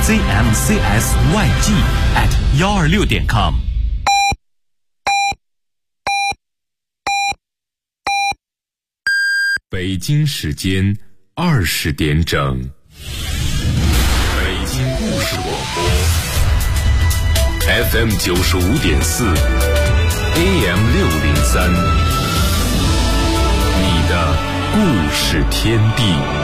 zmcsyg@126.com。 北京时间20点整，北京故事广播 FM 95.4 AM 603，你的故事天地。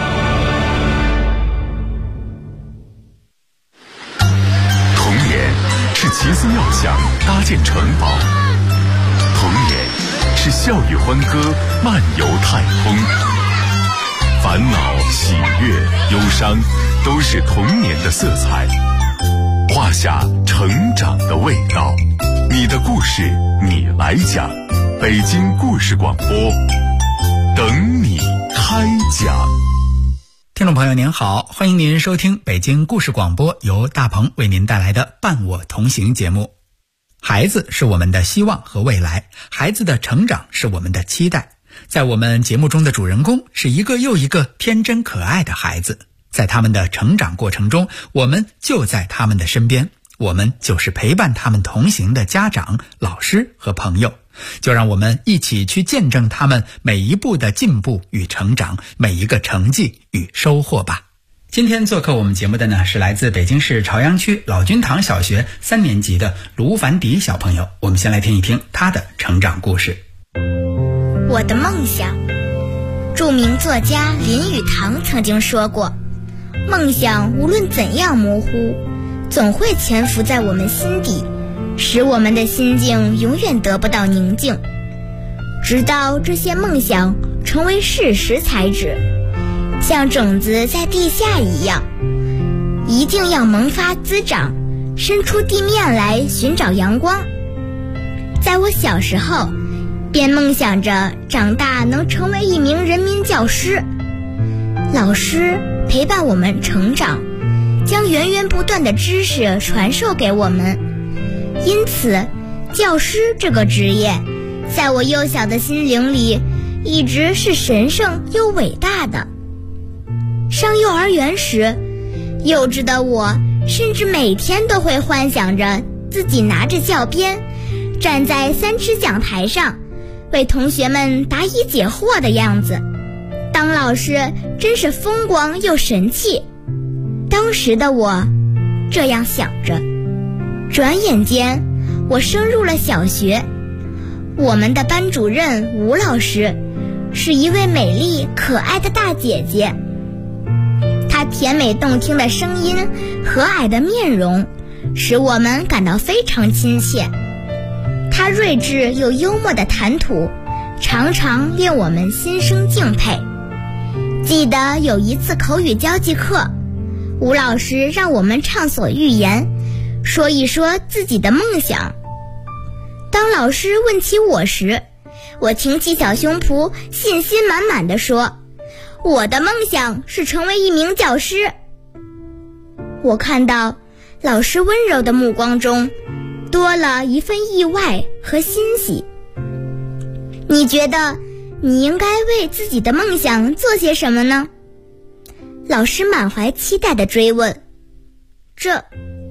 童年是奇思妙想搭建城堡，童年是笑语欢歌漫游太空，烦恼、喜悦、忧伤都是童年的色彩，画下成长的味道。你的故事你来讲，北京故事广播等你开讲。 听众朋友您好，欢迎您收听北京故事广播，由大鹏为您带来的伴我同行节目。孩子是我们的希望和未来，孩子的成长是我们的期待。在我们节目中的主人公是一个又一个天真可爱的孩子，在他们的成长过程中，我们就在他们的身边，我们就是陪伴他们同行的家长、老师和朋友。就让我们一起去见证他们每一步的进步与成长，每一个成绩与收获吧。今天做客我们节目的呢，是来自北京市朝阳区老君堂小学3年级的卢凡迪小朋友。我们先来听一听他的成长故事。 我的梦想。著名作家林语堂曾经说过，梦想无论怎样模糊，总会潜伏在我们心底，使我们的心境永远得不到宁静，直到这些梦想成为事实才止，像种子在地下一样，一定要萌发滋长，伸出地面来寻找阳光。在我小时候便梦想着长大能成为一名人民教师，老师陪伴我们成长，将源源不断的知识传授给我们。因此教师这个职业在我幼小的心灵里一直是神圣又伟大的。上幼儿园时，幼稚的我甚至每天都会幻想着自己拿着教鞭，站在3尺讲台上为同学们答疑解惑的样子。当老师真是风光又神气。当时的我这样想着。转眼间我升入了小学，我们的班主任吴老师是一位美丽可爱的大姐姐，她甜美动听的声音，和蔼的面容使我们感到非常亲切。她睿智又幽默的谈吐常常令我们心生敬佩。记得有一次口语交际课，吴老师让我们畅所欲言，说一说自己的梦想。当老师问起我时，我挺起小胸脯，信心满满地说，我的梦想是成为一名教师。我看到老师温柔的目光中多了一份意外和欣喜。你觉得你应该为自己的梦想做些什么呢？老师满怀期待地追问。这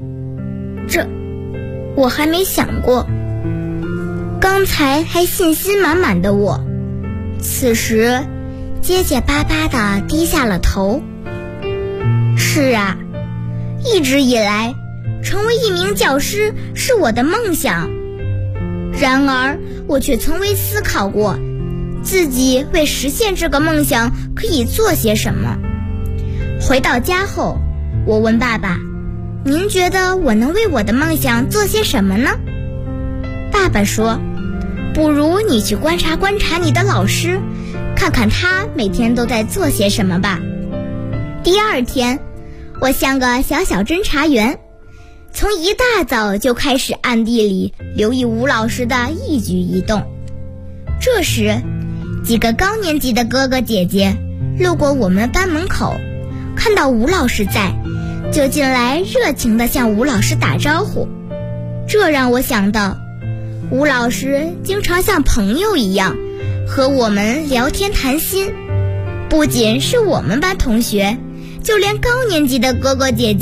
我还没想过。刚才还信心满满的我，此时结结巴巴地低下了头。是啊，一直以来成为一名教师是我的梦想，然而我却从未思考过自己为实现这个梦想可以做些什么。回到家后，我问爸爸，您觉得我能为我的梦想做些什么呢？爸爸说，不如你去观察观察你的老师，看看他每天都在做些什么吧。第二天，我像个小侦查员，从一大早就开始暗地里留意吴老师的一举一动。这时，几个高年级的哥哥姐姐路过我们班门口，看到吴老师在，就进来热情地向吴老师打招呼。这让我想到，吴老师经常像朋友一样和我们聊天谈心，不仅是我们班同学，就连高年级的哥哥姐姐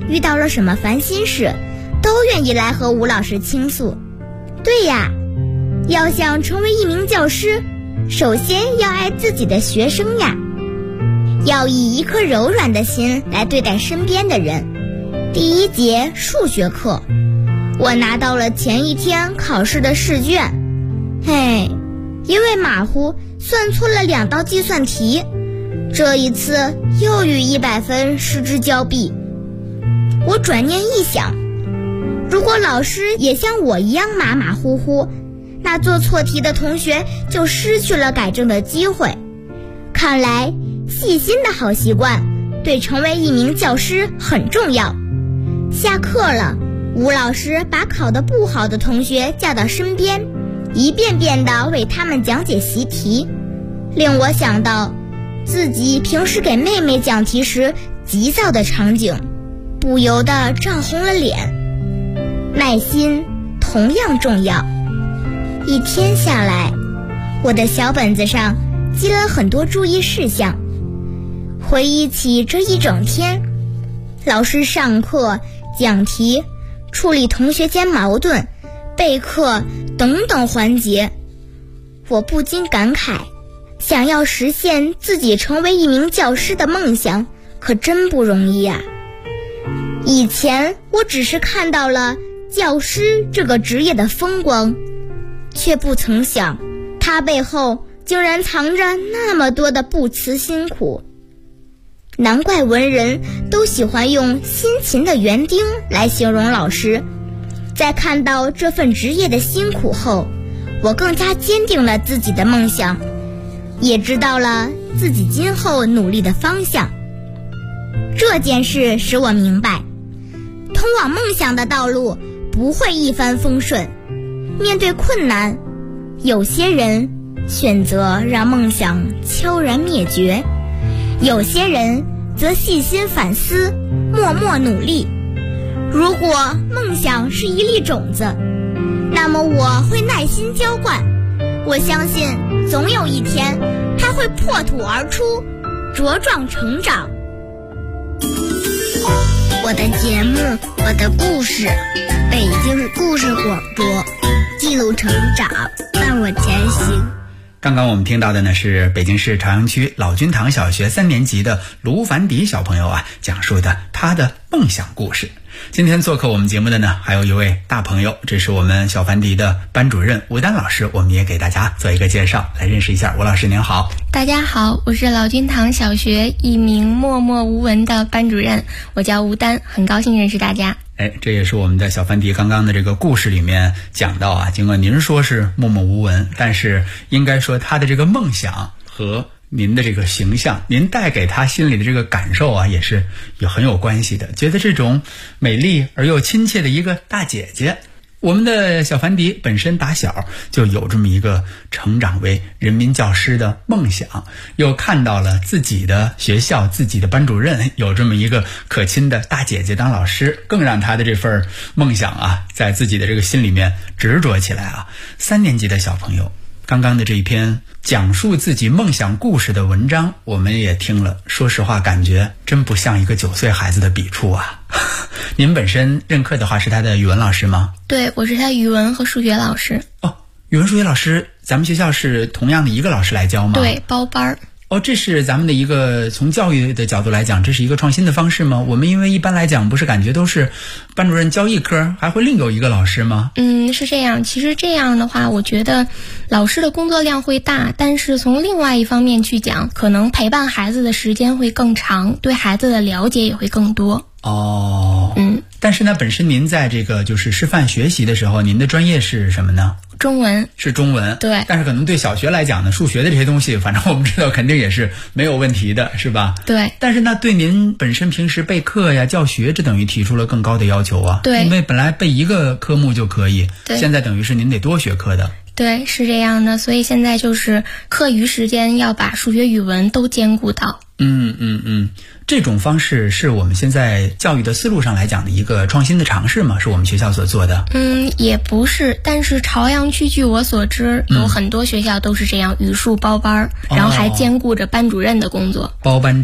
遇到了什么烦心事，都愿意来和吴老师倾诉。对呀，要想成为一名教师，首先要爱自己的学生呀，要以一颗柔软的心来对待身边的人。第一节数学课，我拿到了前一天考试的试卷，因为马虎算错了2道计算题，这一次又予100分失之交臂。我转念一想，如果老师也像我一样马马虎虎，那做错题的同学就失去了改正的机会。看来细心的好习惯对成为一名教师很重要。下课了，吴老师把考得不好的同学叫到身边，一遍遍地为他们讲解习题，令我想到自己平时给妹妹讲题时急躁的场景，不由得涨红了脸。耐心同样重要。一天下来，我的小本子上记了很多注意事项。回忆起这一整天，老师上课、讲题、处理同学间矛盾、备课等等环节，我不禁感慨，想要实现自己成为一名教师的梦想，可真不容易啊。以前我只是看到了教师这个职业的风光，却不曾想它背后竟然藏着那么多的不辞辛苦。难怪文人都喜欢用辛勤的园丁来形容老师。在看到这份职业的辛苦后，我更加坚定了自己的梦想，也知道了自己今后努力的方向。这件事使我明白，通往梦想的道路不会一帆风顺，面对困难，有些人选择让梦想悄然灭绝，有些人则细心反思，默默努力。如果梦想是一粒种子，那么我会耐心浇灌，我相信总有一天它会破土而出，茁壮成长。我的节目，我的故事，北京故事广播，记录成长，伴我前行。 刚刚我们听到的呢是北京市朝阳区老君堂小学3年级的卢凡迪小朋友讲述的他的梦想故事。今天做客我们节目的呢还有一位大朋友，这是我们小凡迪的班主任吴丹老师，我们也给大家做一个介绍，来认识一下吴老师。您好。 大家好，我是老君堂小学一名默默无闻的班主任，我叫吴丹，很高兴认识大家。 这也是我们的小凡迪刚刚的这个故事里面讲到尽管您说是默默无闻，但是应该说他的这个梦想和您的这个形象，您带给他心里的这个感受也是很有关系的，觉得这种美丽而又亲切的一个大姐姐。我们的小凡迪本身打小就有这么一个成长为人民教师的梦想，又看到了自己的学校自己的班主任有这么一个可亲的大姐姐当老师，更让他的这份梦想在自己的这个心里面执着起来3年级的小朋友，刚刚的这一篇讲述自己梦想故事的文章我们也听了，说实话感觉真不像一个9岁孩子的笔触您本身任课的话是他的语文老师吗？ 对，我是他语文和数学老师。 语文数学老师咱们学校是同样的一个老师来教吗？ 对，包班。 这是咱们的一个从教育的角度来讲，这是一个创新的方式吗？我们因为一般来讲不是感觉都是班主任教一科，还会另有一个老师吗？ 是这样。其实这样的话，我觉得老师的工作量会大，但是从另外一方面去讲，可能陪伴孩子的时间会更长，对孩子的了解也会更多。 但是呢，本身您在这个就是师范学习的时候，您的专业是什么呢？ 中文。 是中文。 对。 但是可能对小学来讲呢，数学的这些东西反正我们知道肯定也是没有问题的，是吧？ 对。 但是呢，对您本身平时备课呀教学，这等于提出了更高的要求对。 因为本来备一个科目就可以， 对， 现在等于是您得多学科的。 对，是这样的，所以现在就是课余时间要把数学语文都兼顾到。 这种方式是我们现在教育的思路上来讲的一个创新的尝试吗？是我们学校所做的？ 也不是，但是朝阳区据我所知有很多学校都是这样，语数包班，然后还兼顾着班主任的工作。 包班制。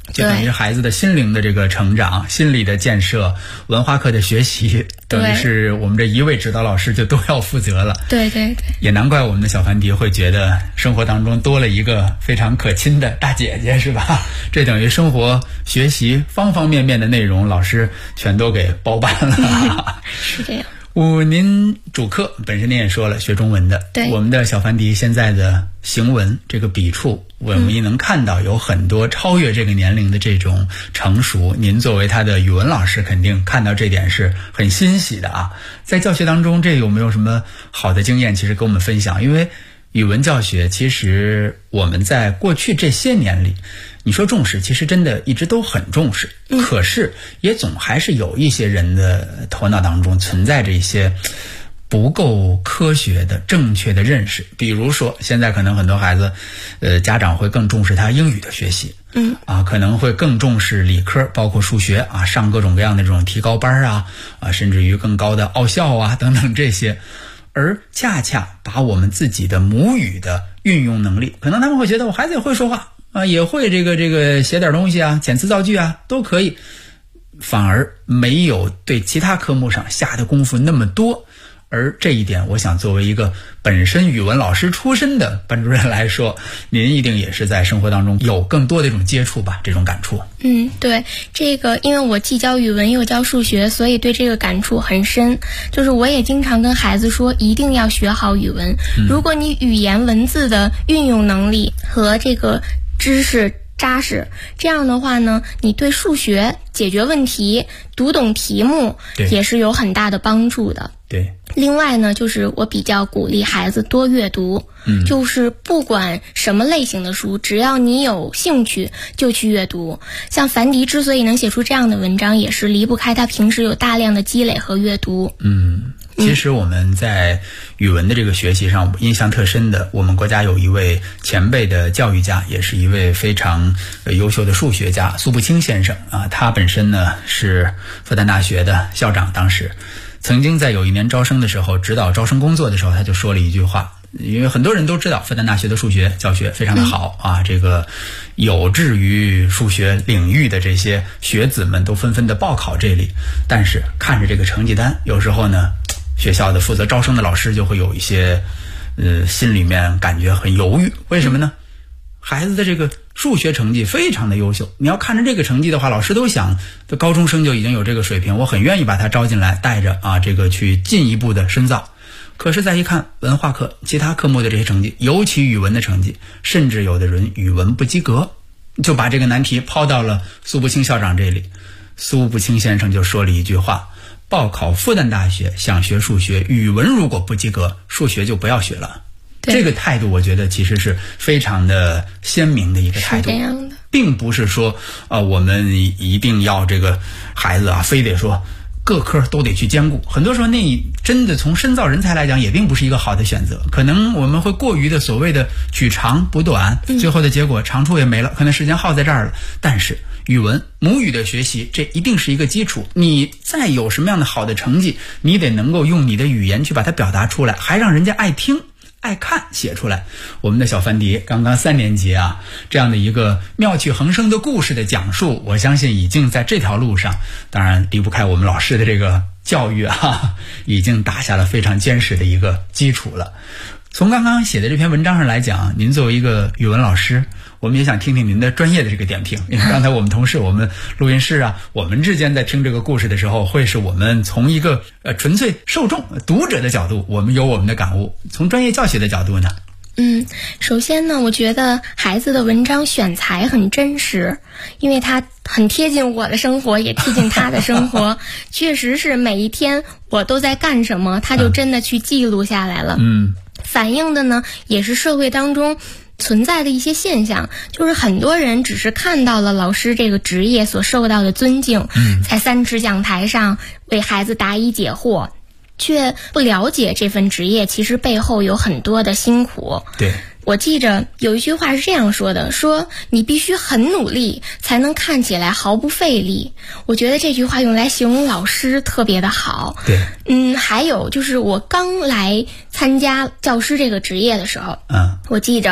就等于孩子的心灵的这个成长、心理的建设、文化课的学习，等于是我们这一位指导老师就都要负责了。 对对对， 也难怪我们的小凡迪会觉得生活当中多了一个非常可亲的大姐姐，是吧？这等于生活学习方方面面的内容，老师全都给包办了。 是这样。 您主课本身您也说了学中文的， 对， 我们的小凡迪现在的行文这个笔触，我们也能看到有很多超越这个年龄的这种成熟。您作为他的语文老师，肯定看到这点是很欣喜的啊。在教学当中，这有没有什么好的经验其实跟我们分享？因为语文教学其实我们在过去这些年里，你说重视，其实真的一直都很重视，可是也总还是有一些人的头脑当中存在着一些不够科学的正确的认识。比如说现在可能很多孩子家长会更重视他英语的学习，可能会更重视理科，包括数学啊，上各种各样的这种提高班啊，甚至于更高的奥校啊等等这些，而恰恰把我们自己的母语的运用能力，可能他们会觉得我孩子也会说话啊，也会这个写点东西啊，遣词造句啊都可以，反而没有对其他科目上下的功夫那么多。而这一点，我想作为一个本身语文老师出身的班主任来说，您一定也是在生活当中有更多的这种接触吧，这种感触。 对，这个因为我既教语文又教数学，所以对这个感触很深。就是我也经常跟孩子说，一定要学好语文。如果你语言文字的运用能力和这个知识扎实，这样的话呢，你对数学解决问题、读懂题目也是有很大的帮助的。 对。 另外呢，就是我比较鼓励孩子多阅读，就是不管什么类型的书，只要你有兴趣就去阅读。像凡迪之所以能写出这样的文章，也是离不开他平时有大量的积累和阅读。 其实我们在语文的这个学习上印象特深的，我们国家有一位前辈的教育家，也是一位非常优秀的数学家，苏步青先生啊。他本身呢是复旦大学的校长，当时曾经在有一年招生的时候，指导招生工作的时候，他就说了一句话。因为很多人都知道复旦大学的数学教学非常的好啊，这个有志于数学领域的这些学子们都纷纷的报考这里，但是看着这个成绩单，有时候呢学校的负责招生的老师就会有一些心里面感觉很犹豫。为什么呢？孩子的这个数学成绩非常的优秀，你要看着这个成绩的话，老师都想这高中生就已经有这个水平，我很愿意把他招进来，带着这个去进一步的深造。可是再一看文化课其他科目的这些成绩，尤其语文的成绩，甚至有的人语文不及格，就把这个难题抛到了苏步青校长这里。苏步青先生就说了一句话，报考复旦大学想学数学，语文如果不及格，数学就不要学了。这个态度我觉得其实是非常的鲜明的一个态度，是这样的，并不是说我们一定要这个孩子非得说各科都得去兼顾，很多时候那真的从深造人才来讲也并不是一个好的选择，可能我们会过于的所谓的取长补短，最后的结果长处也没了，可能时间耗在这儿了。但是语文母语的学习，这一定是一个基础，你再有什么样的好的成绩，你得能够用你的语言去把它表达出来，还让人家爱听爱看写出来。我们的小凡迪刚刚3年级这样的一个妙趣横生的故事的讲述，我相信已经在这条路上，当然离不开我们老师的这个教育已经打下了非常坚实的一个基础了。从刚刚写的这篇文章上来讲，您作为一个语文老师，我们也想听听您的专业的这个点评。因为刚才我们同事，我们录音室我们之间在听这个故事的时候，会是我们从一个纯粹受众读者的角度，我们有我们的感悟。从专业教学的角度呢？ 首先呢，我觉得孩子的文章选材很真实，因为他很贴近我的生活，也贴近他的生活。确实是每一天我都在干什么，他就真的去记录下来了。反映的呢，也是社会当中存在的一些现象，就是很多人只是看到了老师这个职业所受到的尊敬，在3尺讲台上为孩子答疑解惑，却不了解这份职业其实背后有很多的辛苦。 对， 我记着有一句话是这样说的，说你必须很努力才能看起来毫不费力。我觉得这句话用来形容老师特别的好。 对， 还有就是我刚来参加教师这个职业的时候，我记着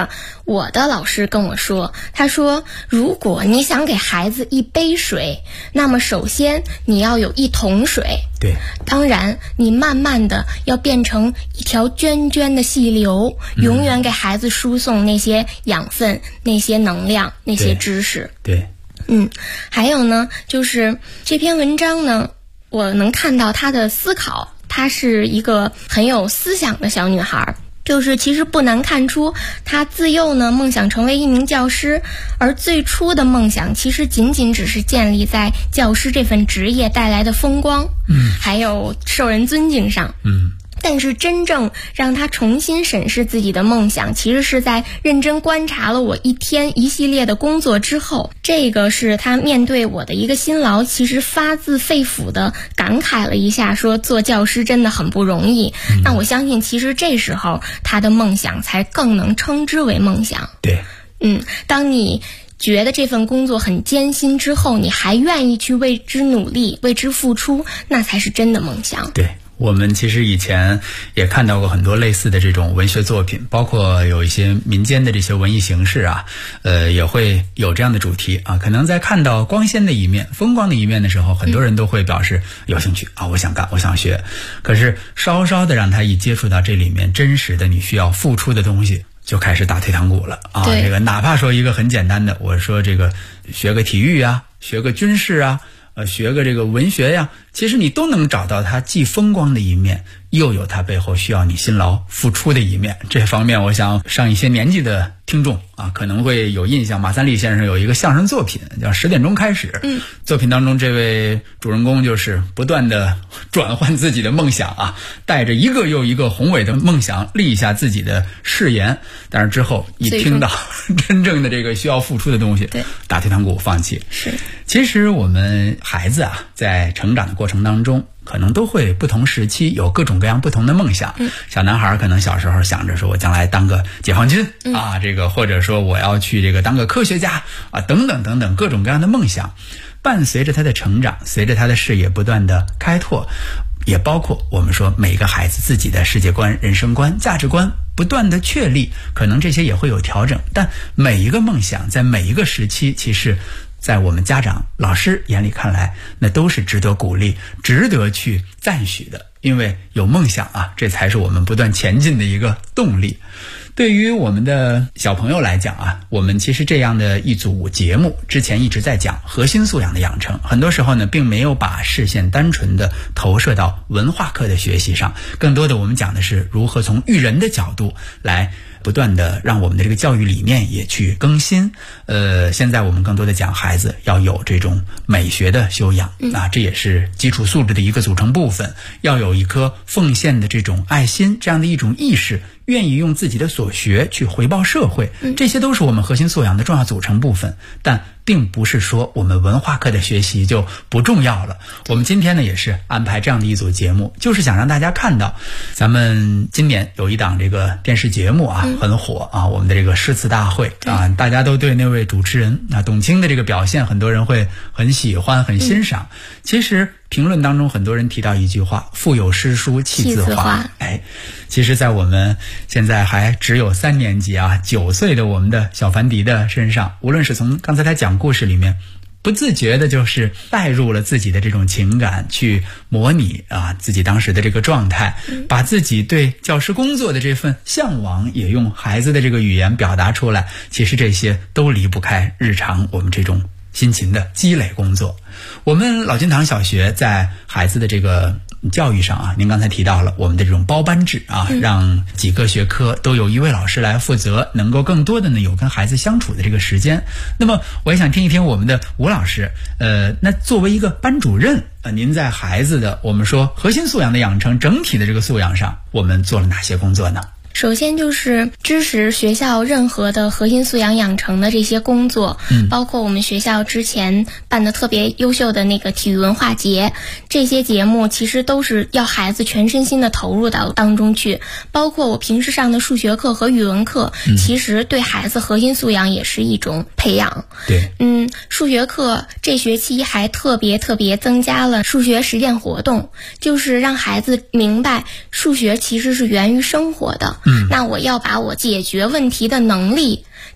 我的老师跟我说，他说如果你想给孩子一杯水，那么首先你要有一桶水， 对， 当然你慢慢的要变成一条涓涓的细流，永远给孩子输送那些养分、那些能量、那些知识。 对， 还有呢，就是这篇文章呢，我能看到她的思考，她是一个很有思想的小女孩。就是其实不难看出，她自幼呢梦想成为一名教师，而最初的梦想其实仅仅只是建立在教师这份职业带来的风光，还有受人尊敬上。但是真正让他重新审视自己的梦想，其实是在认真观察了我一天一系列的工作之后，这个是他面对我的一个辛劳，其实发自肺腑的感慨了一下，说做教师真的很不容易。那我相信其实这时候他的梦想才更能称之为梦想。 对， 当你觉得这份工作很艰辛之后，你还愿意去为之努力，为之付出，那才是真的梦想。 对，我们其实以前也看到过很多类似的这种文学作品，包括有一些民间的这些文艺形式啊，也会有这样的主题啊。可能在看到光鲜的一面、风光的一面的时候，很多人都会表示有兴趣啊，我想干，我想学。可是稍稍的让他一接触到这里面真实的你需要付出的东西，就开始打退堂鼓了啊！这个哪怕说一个很简单的，我说这个学个体育啊，学个军事啊，学个这个文学呀，其实你都能找到它既风光的一面，又有它背后需要你辛劳付出的一面。这方面我想上一些年纪的听众啊可能会有印象，马三立先生有一个相声作品叫10点钟开始，作品当中这位主人公就是不断的转换自己的梦想啊，带着一个又一个宏伟的梦想立下自己的誓言，但是之后一听到真正的这个需要付出的东西，打退堂鼓放弃。 是， 其实我们孩子啊在成长的过程当中，可能都会不同时期有各种各样不同的梦想。小男孩可能小时候想着说我将来当个解放军啊，这个或者说我要去这个当个科学家啊，等等等等各种各样的梦想。伴随着他的成长，随着他的视野不断的开拓，也包括我们说每个孩子自己的世界观、人生观、价值观不断的确立，可能这些也会有调整。但每一个梦想在每一个时期，其实在我们家长、老师眼里看来，那都是值得鼓励、值得去赞许的。因为有梦想啊，这才是我们不断前进的一个动力。对于我们的小朋友来讲啊，我们其实这样的一组节目之前一直在讲核心素养的养成，很多时候呢并没有把视线单纯的投射到文化课的学习上，更多的我们讲的是如何从育人的角度来不断的让我们的这个教育理念也去更新。现在我们更多的讲孩子要有这种美学的修养啊，这也是基础素质的一个组成部分，要有一颗奉献的这种爱心，这样的一种意识，愿意用自己的所学去回报社会，这些都是我们核心素养的重要组成部分。但并不是说我们文化课的学习就不重要了。我们今天呢也是安排这样的一组节目，就是想让大家看到，咱们今年有一档这个电视节目啊很火啊，我们的这个诗词大会啊，大家都对那位主持人啊董卿的这个表现，很多人会很喜欢、很欣赏。其实评论当中很多人提到一句话，腹有诗书气自华。其实在我们现在还只有3年级啊9岁的我们的小凡迪的身上，无论是从刚才他讲故事里面不自觉的就是带入了自己的这种情感，去模拟啊自己当时的这个状态，把自己对教师工作的这份向往也用孩子的这个语言表达出来。其实这些都离不开日常我们这种辛勤的积累工作。我们老君堂小学在孩子的这个教育上啊，您刚才提到了我们的这种包班制啊，让几个学科都有一位老师来负责，能够更多的呢有跟孩子相处的这个时间。那么我也想听一听我们的吴老师，那作为一个班主任，您在孩子的我们说核心素养的养成，整体的这个素养上，我们做了哪些工作呢？ 首先就是支持学校任何的核心素养养成的这些工作，包括我们学校之前办的特别优秀的那个体育文化节，这些节目其实都是要孩子全身心的投入到当中去。包括我平时上的数学课和语文课，其实对孩子核心素养也是一种培养。 对， 数学课这学期还特别增加了数学实践活动，就是让孩子明白数学其实是源于生活的。那我要把我解决问题的能力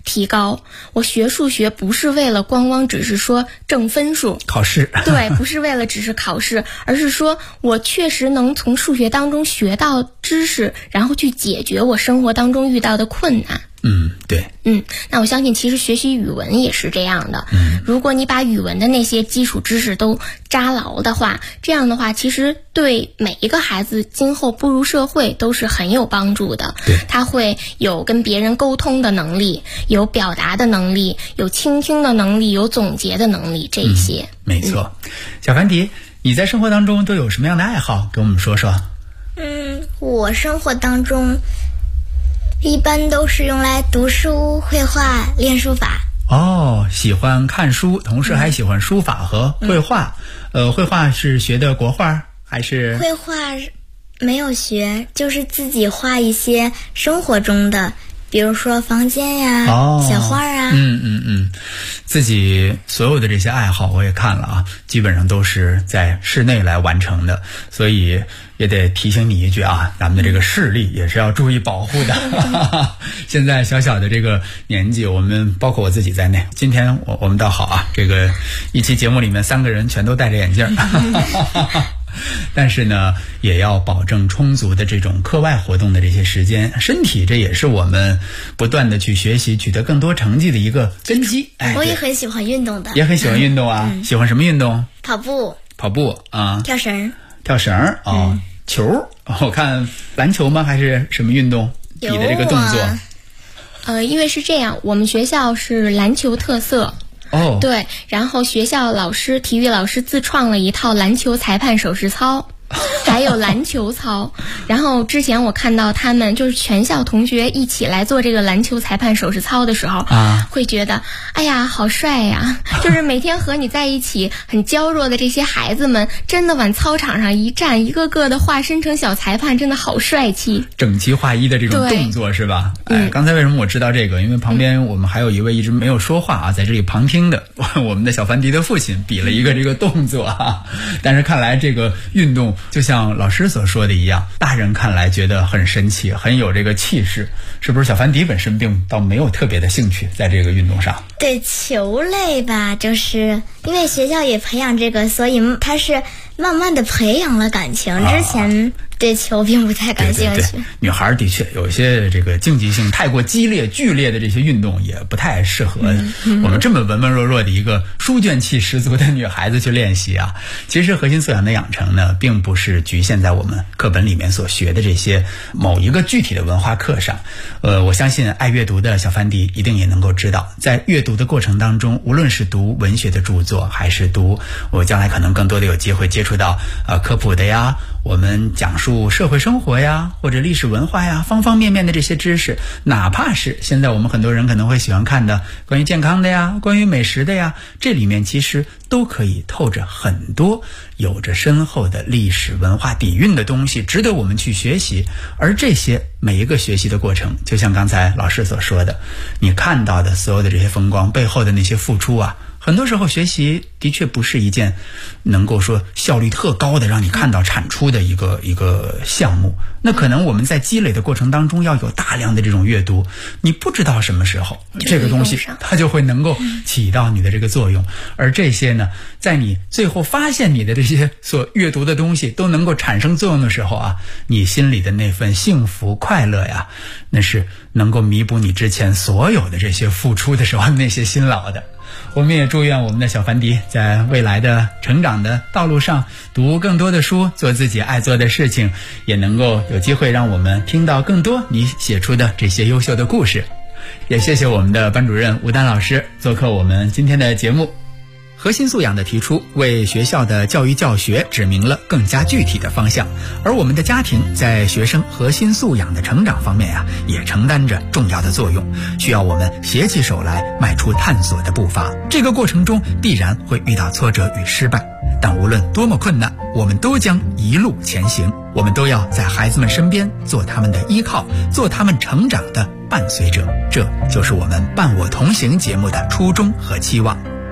提高。我学数学不是为了光光只是说挣分数考试， 对，不是为了只是考试，而是说我确实能从数学当中学到知识，然后去解决我生活当中遇到的困难。 对。 那我相信其实学习语文也是这样的。如果你把语文的那些基础知识都扎牢的话，这样的话其实对每一个孩子今后步入社会都是很有帮助的。 对， 他会有跟别人沟通的能力，有表达的能力，有倾听的能力，有总结的能力，这一些。 没错。小凡迪，你在生活当中都有什么样的爱好？给我们说说。 我生活当中一般都是用来读书、绘画、练书法。 喜欢看书，同时还喜欢书法和绘画。绘画是学的国画还是？ 绘画没有学，就是自己画一些生活中的，比如说房间呀、小花啊。 自己所有的这些爱好我也看了啊，基本上都是在室内来完成的，所以也得提醒你一句啊，咱们的这个视力也是要注意保护的。现在小小的这个年纪，我们包括我自己在内，今天我们倒好啊，这个一期节目里面3个人全都戴着眼镜。但是呢，也要保证充足的这种课外活动的这些时间，身体这也是我们不断的去学习取得更多成绩的一个根基。 我也很喜欢运动的。 也很喜欢运动啊。喜欢什么运动？ 跑步啊， 跳绳球。我看篮球吗？还是什么运动？你的这个动作？ 因为是这样，我们学校是篮球特色。对，然后学校体育老师自创了一套篮球裁判手势操，还有篮球操。然后之前我看到他们就是全校同学一起来做这个篮球裁判手势操的时候，会觉得哎呀好帅呀，就是每天和你在一起很娇弱的这些孩子们真的往操场上一站，一个个的化身成小裁判，真的好帅气， 整齐划一的这种动作是吧？刚才为什么我知道这个？因为旁边我们还有一位一直没有说话啊，在这里旁听的我们的小凡迪的父亲比了一个这个动作啊。但是看来这个运动就像老师所说的一样，大人看来觉得很神奇，很有这个气势，是不是？小凡迪本身并倒没有特别的兴趣在这个运动上。 对，球类吧，就是因为学校也培养这个，所以他是慢慢的培养了感情。之前对球并不太感兴趣。 对，女孩的确有一些这个竞技性太过激烈、剧烈的这些运动也不太适合我们这么文文弱弱的一个书卷气十足的女孩子去练习啊。其实核心素养的养成呢，并不是局限在我们课本里面所学的这些某一个具体的文化课上。我相信爱阅读的小凡迪一定也能够知道，在阅读的过程当中，无论是读文学的著作，还是读我将来可能更多的有机会接触到科普的呀，我们讲述社会生活呀，或者历史文化呀，方方面面的这些知识，哪怕是现在我们很多人可能会喜欢看的关于健康的呀，关于美食的呀，这里面其实都可以透着很多有着深厚的历史文化底蕴的东西，值得我们去学习。而这些每一个学习的过程，就像刚才老师所说的，你看到的所有的这些风光背后的那些付出啊，很多时候学习的确不是一件能够说效率特高的让你看到产出的一个项目。那可能我们在积累的过程当中要有大量的这种阅读，你不知道什么时候这个东西它就会能够起到你的这个作用。而这些呢，在你最后发现你的这些所阅读的东西都能够产生作用的时候啊，你心里的那份幸福快乐呀，那是能够弥补你之前所有的这些付出的时候那些辛劳的。我们也祝愿我们的小凡迪在未来的成长的道路上读更多的书，做自己爱做的事情，也能够有机会让我们听到更多你写出的这些优秀的故事。也谢谢我们的班主任吴丹老师做客我们今天的节目。核心素养的提出，为学校的教育教学指明了更加具体的方向，而我们的家庭在学生核心素养的成长方面也承担着重要的作用，需要我们携起手来迈出探索的步伐。这个过程中必然会遇到挫折与失败，但无论多么困难，我们都将一路前行。我们都要在孩子们身边做他们的依靠，做他们成长的伴随者。这就是我们伴我同行节目的初衷和期望。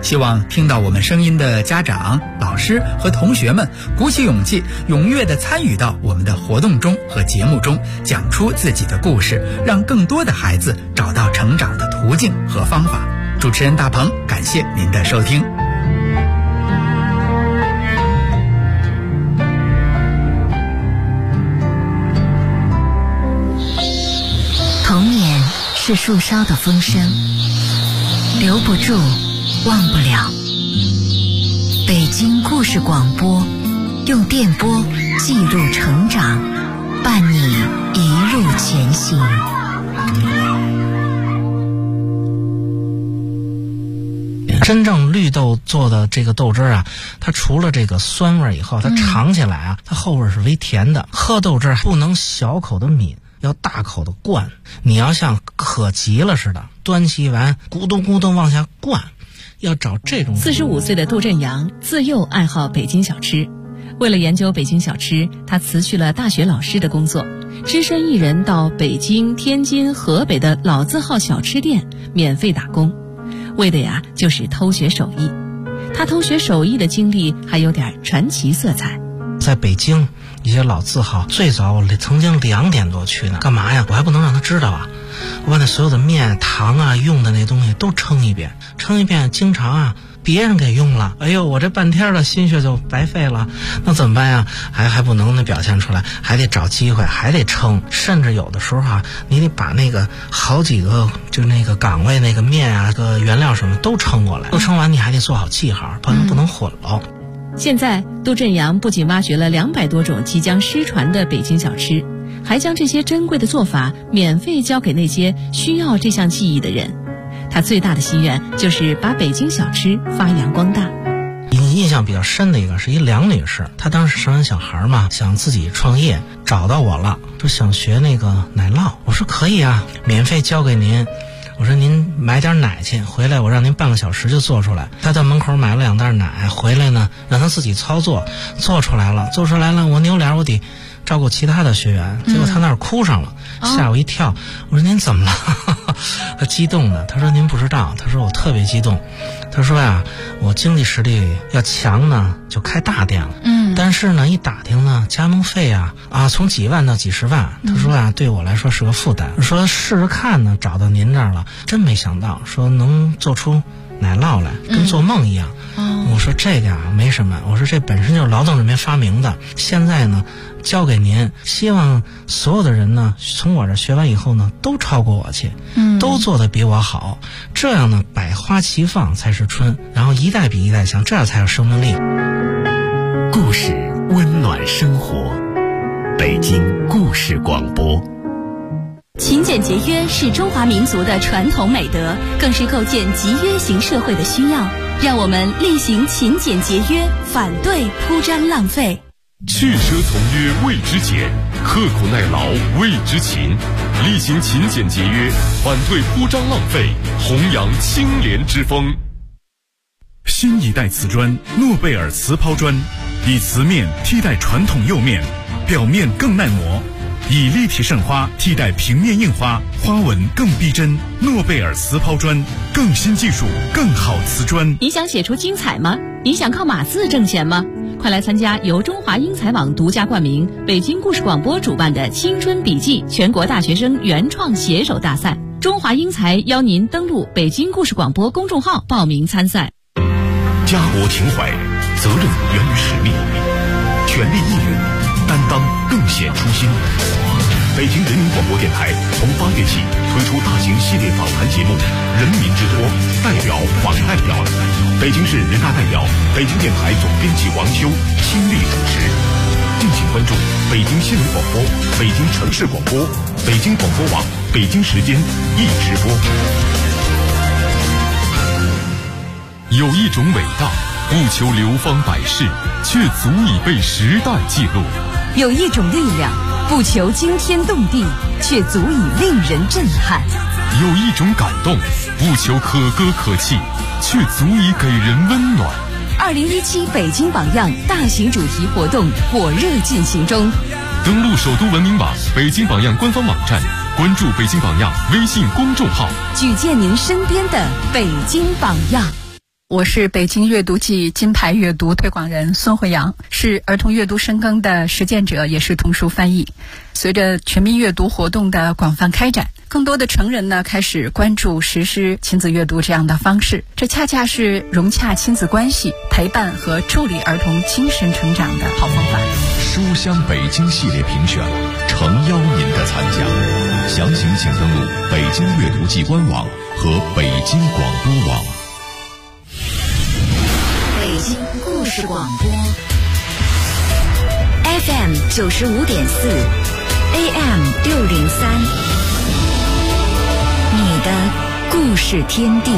希望听到我们声音的家长、老师和同学们鼓起勇气，踊跃地参与到我们的活动中和节目中，讲出自己的故事，让更多的孩子找到成长的途径和方法。主持人大鹏，感谢您的收听。 童年是树梢的风声，留不住，忘不了。北京故事广播，用电波记录成长，伴你一路前行。 真正绿豆做的这个豆汁啊，它除了这个酸味以后，它尝起来啊，它后味是微甜的。喝豆汁不能小口的抿，要大口的灌。你要像渴急了似的，端起碗咕咚咕咚往下灌。要找这种。 45岁的杜振阳自幼爱好北京小吃，为了研究北京小吃，他辞去了大学老师的工作，只身一人到北京、天津、河北的老字号小吃店免费打工，为的呀就是偷学手艺。他偷学手艺的经历还有点传奇色彩。 在北京一些老字号，最早我曾经2点多去呢，干嘛呀？我还不能让他知道啊！我把那所有的面、糖啊、用的那东西都称一遍，经常啊别人给用了，哎呦，我这半天的心血就白费了，那怎么办呀？还不能表现出来，还得找机会，还得称，甚至有的时候啊，你得把那个好几个就那个岗位那个面啊、个原料什么都称过来，都称完你还得做好记号，不能混了。 现在杜振阳不仅挖掘了200多种即将失传的北京小吃，还将这些珍贵的做法免费教给那些需要这项技艺的人。他最大的心愿就是把北京小吃发扬光大。 印象比较深的一个是一梁女士，她当时生完小孩嘛，想自己创业，找到我了，说想学那个奶酪。我说可以啊，免费教给您。我说您买点奶去，回来我让您半个小时就做出来。他在门口买了2袋奶，回来呢让他自己操作，做出来了。我扭脸我得照顾其他的学员，结果他那儿哭上了，吓我一跳。我说您怎么了？他激动的，他说您不知道，他说我特别激动。他说呀，我经济实力要强呢，就开大店了。但是呢，一打听呢，加盟费啊从几万到几十万。他说啊，对我来说是个负担。说试试看呢，找到您这儿了，真没想到，说能做出奶酪来，跟做梦一样。我说这个啊没什么，我说这本身就是劳动人民发明的，现在呢交给您，希望所有的人呢从我这学完以后呢都超过我去，都做得比我好，这样呢百花齐放才是春，然后一代比一代强，这样才有生命力。 故事温暖生活，北京故事广播。 勤俭节约是中华民族的传统美德，更是构建集约型社会的需要。让我们厉行勤俭节约，反对铺张浪费。 去奢从约谓之俭，刻苦耐劳谓之勤。厉行勤俭节约，反对铺张浪费，弘扬清廉之风。新一代瓷砖诺贝尔瓷抛砖，以瓷面替代传统釉面，表面更耐磨，以立体渗花替代平面印花，花纹更逼真。诺贝尔瓷抛砖，更新技术，更好瓷砖。 你想写出精彩吗？你想靠码字挣钱吗？快来参加由中华英才网独家冠名、北京故事广播主办的青春笔记全国大学生原创写手大赛。中华英才邀您登录北京故事广播公众号报名参赛。 家国情怀，责任源于使命，全力应援，担当更显初心。北京人民广播电台从8月起推出大型系列访谈节目《人民之托》，代表访代表，北京市人大代表、北京电台总编辑王修亲力主持。敬请关注北京新闻广播、北京城市广播、北京广播网、北京时间一直播。有一种伟大，不求流芳百世，却足以被时代记录； 有一种力量，不求惊天动地，却足以令人震撼； 有一种感动，不求可歌可泣，却足以给人温暖。 2017北京榜样大型主题活动火热进行中， 登录首都文明网、北京榜样官方网站，关注北京榜样微信公众号， 举荐您身边的北京榜样。 我是北京阅读季金牌阅读推广人孙慧阳，是儿童阅读深耕的实践者，也是童书翻译。随着全民阅读活动的广泛开展，更多的成人呢开始关注实施亲子阅读这样的方式，这恰恰是融洽亲子关系、陪伴和助力儿童精神成长的好方法。 书香北京系列评选诚邀您的参加，详情请登录北京阅读季官网和北京广播网。 北京故事广播 FM 95.4 AM 603，你的故事天地。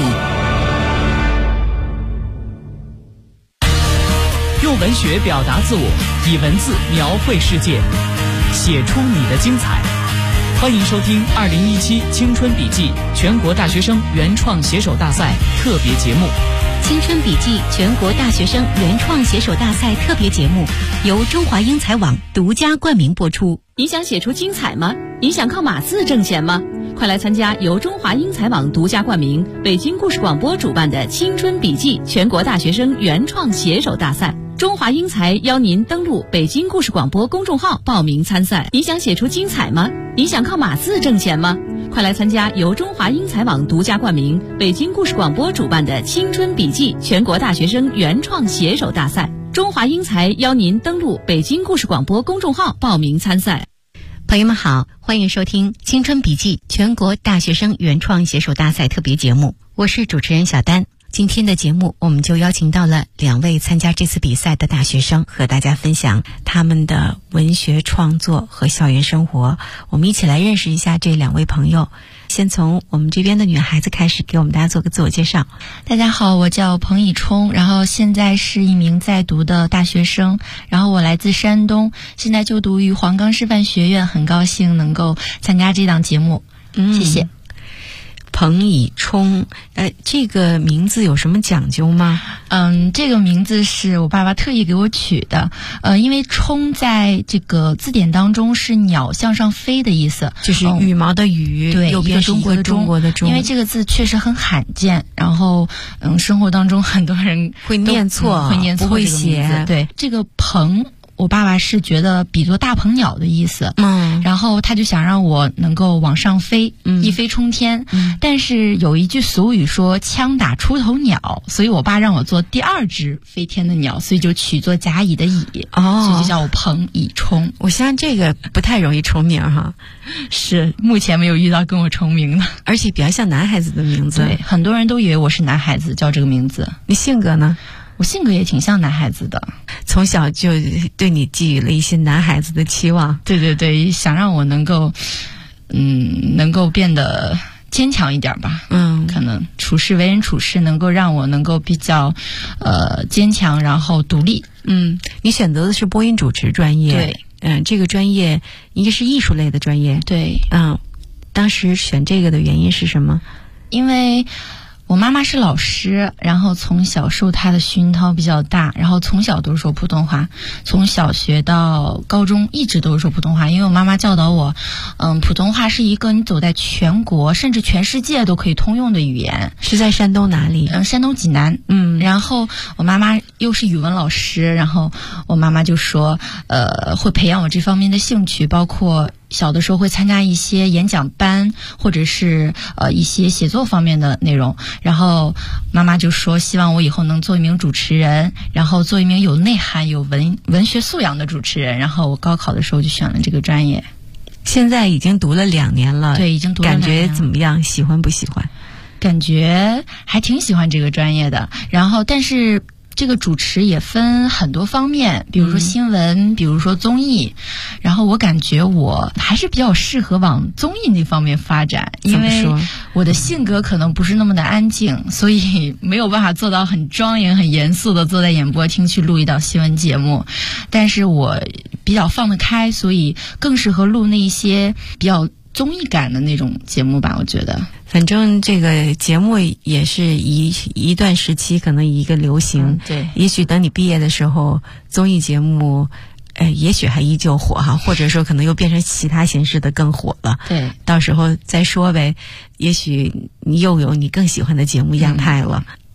用文学表达自我，以文字描绘世界，写出你的精彩。欢迎收听2017青春笔记全国大学生原创写手大赛特别节目。 青春笔记全国大学生原创写手大赛特别节目由中华英才网独家冠名播出。 你想写出精彩吗？你想靠码字挣钱吗？快来参加由中华英才网独家冠名、北京故事广播主办的青春笔记全国大学生原创写手大赛。中华英才邀您登录北京故事广播公众号报名参赛。你想写出精彩吗？你想靠码字挣钱吗？快来参加由中华英才网独家冠名、北京故事广播主办的青春笔记全国大学生原创写手大赛。中华英才邀您登录北京故事广播公众号报名参赛。 朋友们好，欢迎收听青春笔记全国大学生原创写手大赛特别节目，我是主持人小丹。今天的节目我们就邀请到了2位参加这次比赛的大学生，和大家分享他们的文学创作和校园生活。我们一起来认识一下这2位朋友。先从我们这边的女孩子开始，给我们大家做个自我介绍。 大家好，我叫彭以冲，然后现在是一名在读的大学生，然后我来自山东，现在就读于黄冈师范学院，很高兴能够参加这档节目。谢谢。 彭以冲，这个名字有什么讲究吗？ 这个名字是我爸爸特意给我取的。因为冲在这个字典当中是鸟向上飞的意思， 就是羽毛的羽， 对， 右边是一个中国的中。 因为这个字确实很罕见，然后生活当中很多人会念错， 不会写。对，这个彭，我爸爸是觉得比作大鹏鸟的意思，然后他就想让我能够往上飞，一飞冲天。但是有一句俗语说枪打出头鸟，所以我爸让我做第2只飞天的鸟，所以就取作甲乙的乙，所以就叫我彭以冲。 我相信这个不太容易重名哈， 是目前没有遇到跟我重名的， 而且比较像男孩子的名字。 对，很多人都以为我是男孩子叫这个名字。 你性格呢？ 我性格也挺像男孩子的， 从小就对你寄予了一些男孩子的期望。 对对对，想让我能够变得坚强一点吧。可能为人处事能够让我能够比较坚强，然后独立。 你选择的是播音主持专业。对，这个专业应该是艺术类的专业。 对， 当时选这个的原因是什么？ 因为我妈妈是老师，然后从小受她的熏陶比较大，然后从小都说普通话，从小学到高中一直都是说普通话。因为我妈妈教导我，普通话是一个你走在全国甚至全世界都可以通用的语言。 是在山东哪里？ 山东济南。然后我妈妈又是语文老师，然后我妈妈就说，会培养我这方面的兴趣，包括小的时候会参加一些演讲班，或者是一些写作方面的内容。然后妈妈就说希望我以后能做一名主持人，然后做一名有内涵有文学素养的主持人。然后我高考的时候就选了这个专业。 现在已经读了2年了。 对，已经读了2年了。 感觉怎么样？喜欢不喜欢？ 感觉还挺喜欢这个专业的。然后但是这个主持也分很多方面，比如说新闻，比如说综艺。然后我感觉我还是比较适合往综艺那方面发展，因为我的性格可能不是那么的安静，所以没有办法做到很庄严很严肃的坐在演播厅去录一档新闻节目。但是我比较放得开，所以更适合录那一些比较综艺感的那种节目吧，我觉得。 反正这个节目也是一段时期可能一个流行。 对， 也许等你毕业的时候，综艺节目也许还依旧火哈，或者说可能又变成其他形式的更火了。 对， 到时候再说呗。也许你又有你更喜欢的节目样态了。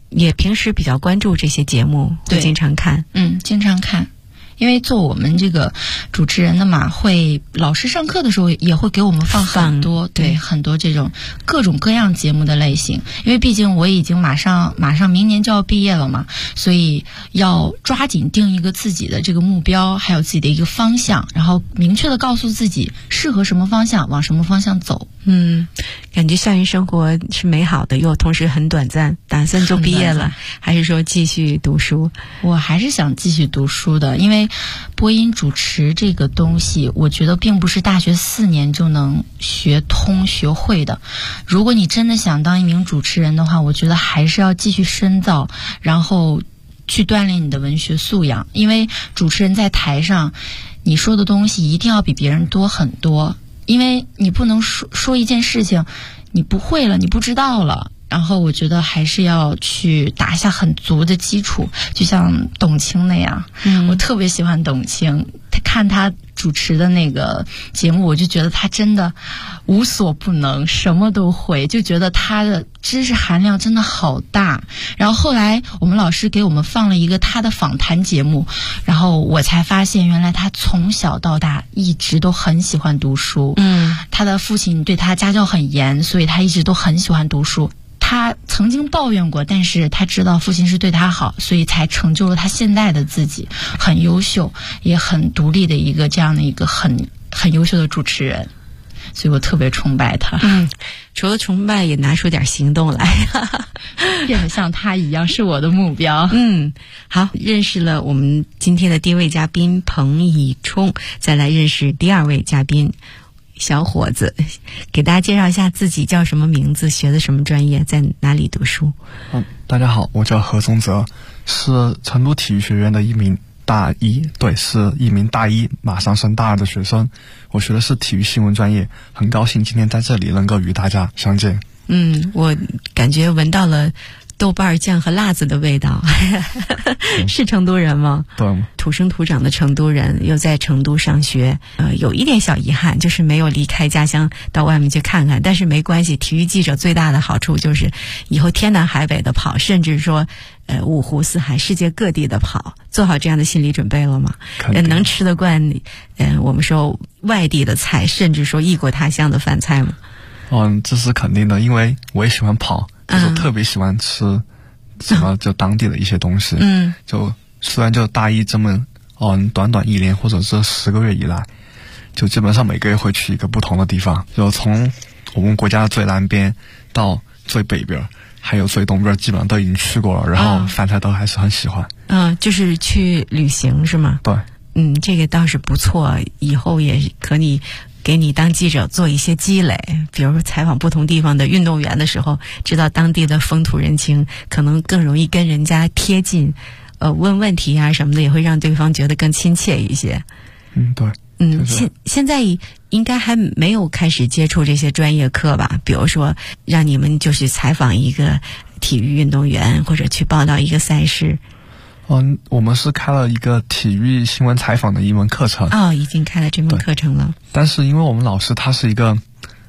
也平时比较关注这些节目，会经常看。 经常看。因为做我们这个主持人的嘛，会老师上课的时候也会给我们放很多，对，很多这种各种各样节目的类型。因为毕竟我已经马上明年就要毕业了嘛，所以要抓紧定一个自己的这个目标，还有自己的一个方向，然后明确的告诉自己适合什么方向，往什么方向走。 感觉校园生活是美好的，又同时很短暂。打算就毕业了，还是说继续读书？ 我还是想继续读书的，因为播音主持这个东西，我觉得并不是大学4年就能学通学会的。如果你真的想当一名主持人的话，我觉得还是要继续深造，然后去锻炼你的文学素养。因为主持人在台上，你说的东西一定要比别人多很多。因为你不能说一件事情你不会了，你不知道了，然后我觉得还是要去打下很足的基础，就像董卿那样。我特别喜欢董卿，看她主持的那个节目，我就觉得她真的无所不能，什么都会，就觉得她的知识含量真的好大。然后后来我们老师给我们放了一个她的访谈节目，然后我才发现原来她从小到大一直都很喜欢读书。她的父亲对她家教很严，所以她一直都很喜欢读书。他曾经抱怨过，但是他知道父亲是对他好，所以才成就了他现在的自己，很优秀也很独立的一个这样的一个很优秀的主持人，所以我特别崇拜他。 除了崇拜也拿出点行动来变得像他一样是我的目标。 好，认识了我们今天的第一位嘉宾彭以冲，再来认识第二位嘉宾小伙子，给大家介绍一下自己叫什么名字，学的什么专业，在哪里读书。 大家好，我叫何宗泽，是成都体育学院的一名大一，对，是一名大一马上升大2的学生。我学的是体育新闻专业，很高兴今天在这里能够与大家相见。 我感觉闻到了豆瓣酱和辣子的味道。是成都人吗？ 对， 土生土长的成都人，又在成都上学，有一点小遗憾，就是没有离开家乡到外面去看看。但是没关系，体育记者最大的好处就是以后天南海北的跑，甚至说五湖四海世界各地的跑。做好这样的心理准备了吗？能吃得惯我们说外地的菜，甚至说异国他乡的饭菜吗？ 这是肯定的，因为我也喜欢跑，就是特别喜欢吃什么就当地的一些东西。就虽然就大一这么短短1年或者是10个月以来，就基本上每个月会去一个不同的地方，就从我们国家的最南边到最北边，还有最东边，基本上都已经去过了，然后饭菜都还是很喜欢。 就是去旅行是吗？ 对。 这个倒是不错，以后也可以给你当记者做一些积累，比如采访不同地方的运动员的时候，知道当地的风土人情，可能更容易跟人家贴近，问问题啊什么的，也会让对方觉得更亲切一些。 对。 现在应该还没有开始接触这些专业课吧？比如说让你们就是采访一个体育运动员，或者去报道一个赛事。 我们是开了一个体育新闻采访的一门课程。 已经开了这门课程了。 但是因为我们老师他是一个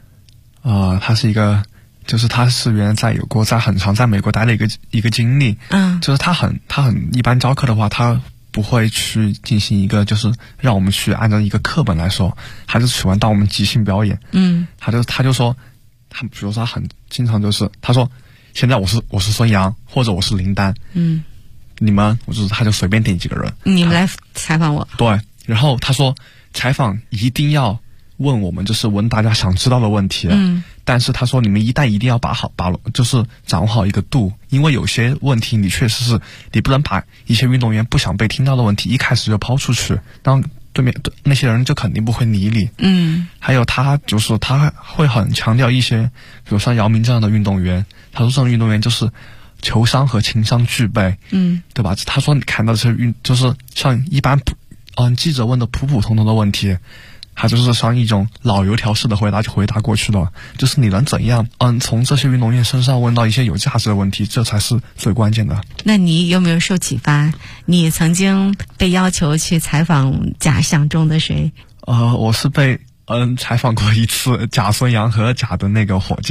就是他是原来有过在很长在美国待的一个经历。就是他很一般教课的话，他不会去进行一个就是让我们去按照一个课本来说，他就喜欢当我们即兴表演。他就说，他比如说他很经常就是他说，现在我是孙杨，或者我是林丹。你们他就随便点几个人， 你们来采访我。 对，然后他说采访一定要问我们就是问大家想知道的问题。但是他说你们一定要就是掌握好一个度，因为有些问题你确实是你不能把一些运动员不想被听到的问题一开始就抛出去，让对面那些人就肯定不会理你。还有他会很强调一些，比如像姚明这样的运动员，他说这种运动员就是球商和情商具备。对吧？他说你看到这些就是像一般记者问的普普通通的问题，他就是像一种老油条式的回答就回答过去了。就是你能怎样从这些运动员身上问到一些有价值的问题，这才是最关键的。 那你有没有受启发？你曾经被要求去采访假想中的谁？ 我是被采访过一次假孙杨和假的那个火箭。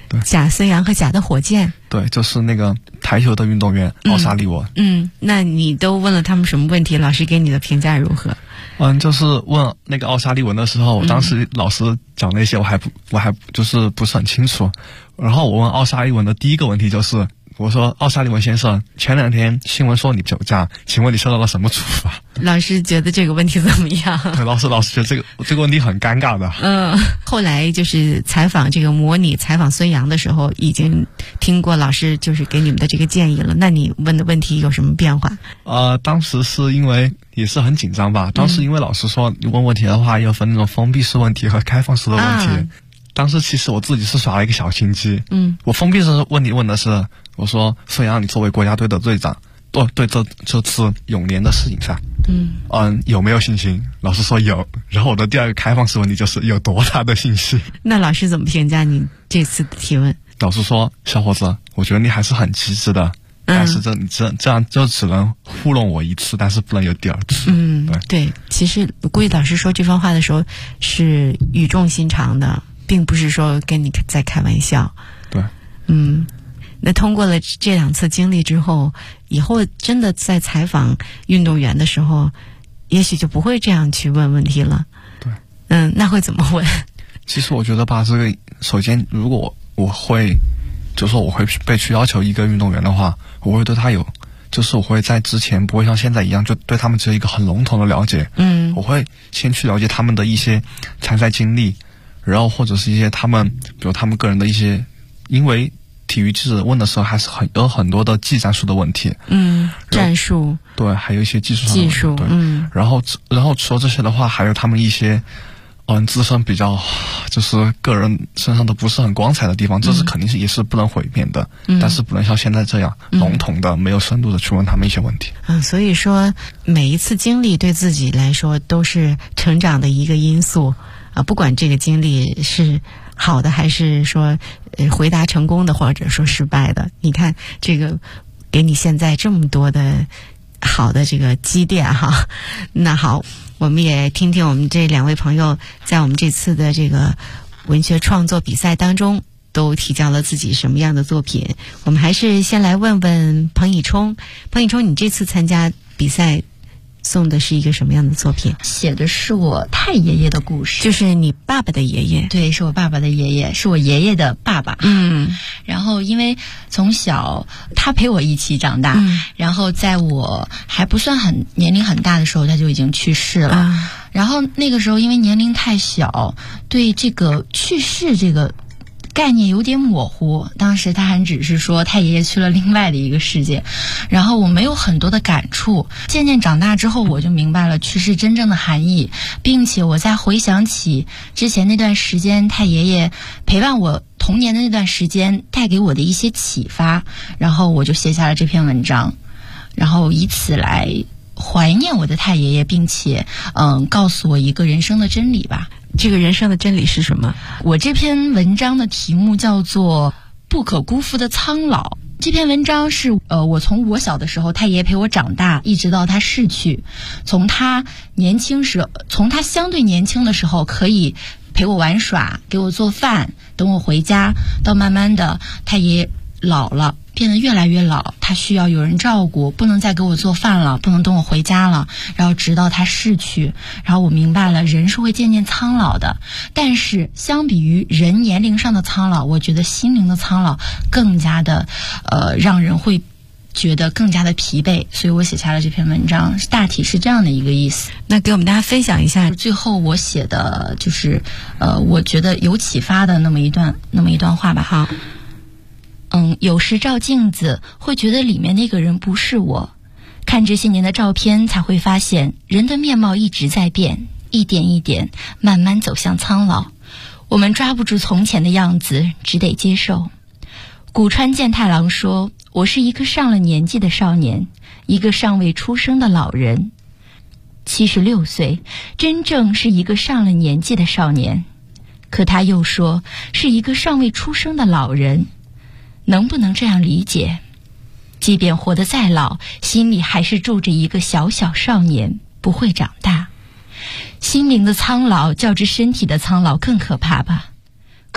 对， 贾孙杨和贾的火箭。 对，就是那个台球的运动员奥沙利文。 那你都问了他们什么问题？老师给你的评价如何？ 就是问那个奥沙利文的时候，我当时老师讲那些我还就是不是很清楚。然后我问奥沙利文的第一个问题就是，我说奥沙利文先生，前2天新闻说你酒驾，请问你受到了什么处罚？ 老师觉得这个问题怎么样？ 对，老师觉得这个问题很尴尬的。 后来就是采访这个模拟采访孙杨的时候，已经听过老师就是给你们的这个建议了。那你问的问题有什么变化？ 当时是因为也是很紧张吧。当时因为老师说你问问题的话要分那种封闭式问题和开放式的问题。当时其实我自己是耍了一个小心机。我封闭式问题问的是，我说孙杨，你作为国家队的队长，对这次永联的世锦赛，有没有信心？老师说有。然后我的第2个开放式问题就是有多大的信心？ 那老师怎么评价你这次的提问？ 老师说，小伙子，我觉得你还是很机智的，但是你这样就只能糊弄我1次，但是不能有第2次。 对，其实估计老师说这番话的时候是语重心长的，并不是说跟你在开玩笑。 对， 那通过了这2次经历之后，以后真的在采访运动员的时候，也许就不会这样去问问题了。 对， 那会怎么问？ 其实我觉得吧，这个首先，如果我会被去要求一个运动员的话，我会对他就是我会在之前不会像现在一样就对他们只有一个很笼统的了解。我会先去了解他们的一些参赛经历，然后或者是一些比如他们个人的一些，因为体育记者问的时候还是有很多的技战术的问题。 战术。对， 还有一些技术。对，然后除了这些的话，还有他们一些自身比较就是个人身上都不是很光彩的地方，这是肯定也是不能毁免的。但是不能像现在这样笼统的没有深度的去问他们一些问题。 所以说每一次经历对自己来说都是成长的一个因素不管这个经历是好的还是说回答成功的或者说失败的，你看这个给你现在这么多的好的这个积淀哈。那好，我们也听听我们这2位朋友在我们这次的这个文学创作比赛当中都提交了自己什么样的作品。我们还是先来问问彭以冲，你这次参加比赛送的是一个什么样的作品？ 写的是我太爷爷的故事。 就是你爸爸的爷爷？对， 是我爸爸的爷爷，是我爷爷的爸爸。然后因为从小他陪我一起长大，然后在我还不算年龄很大的时候他就已经去世了。然后那个时候因为年龄太小，对这个去世这个概念有点模糊，当时他还只是说他爷爷去了另外的一个世界，然后我没有很多的感触。渐渐长大之后，我就明白了去世真正的含义，并且我在回想起之前那段时间太爷爷陪伴我童年的那段时间带给我的一些启发，然后我就写下了这篇文章，然后以此来怀念我的太爷爷，并且告诉我一个人生的真理吧。 这个人生的真理是什么？ 我这篇文章的题目叫做不可辜负的苍老。这篇文章是我从我小的时候太爷爷陪我长大，一直到他逝去，从他相对年轻的时候可以陪我玩耍，给我做饭，等我回家，到慢慢的太爷爷老了，变得越来越老，他需要有人照顾，不能再给我做饭了，不能等我回家了，然后直到他逝去，然后我明白了人是会渐渐苍老的。但是相比于人年龄上的苍老，我觉得心灵的苍老更加的让人会觉得更加的疲惫，所以我写下了这篇文章，大体是这样的一个意思。 那给我们大家分享一下。 最后我写的就是我觉得有启发的那么一段话吧。 好。 有时照镜子会觉得里面那个人不是我，看这些年的照片才会发现人的面貌一直在变，一点一点慢慢走向苍老。我们抓不住从前的样子，只得接受。古川健太郎说，我是一个上了年纪的少年，一个尚未出生的老人。76岁真正是一个上了年纪的少年，可他又说是一个尚未出生的老人。能不能这样理解？即便活得再老，心里还是住着一个小小少年，不会长大。心灵的苍老较之身体的苍老更可怕吧？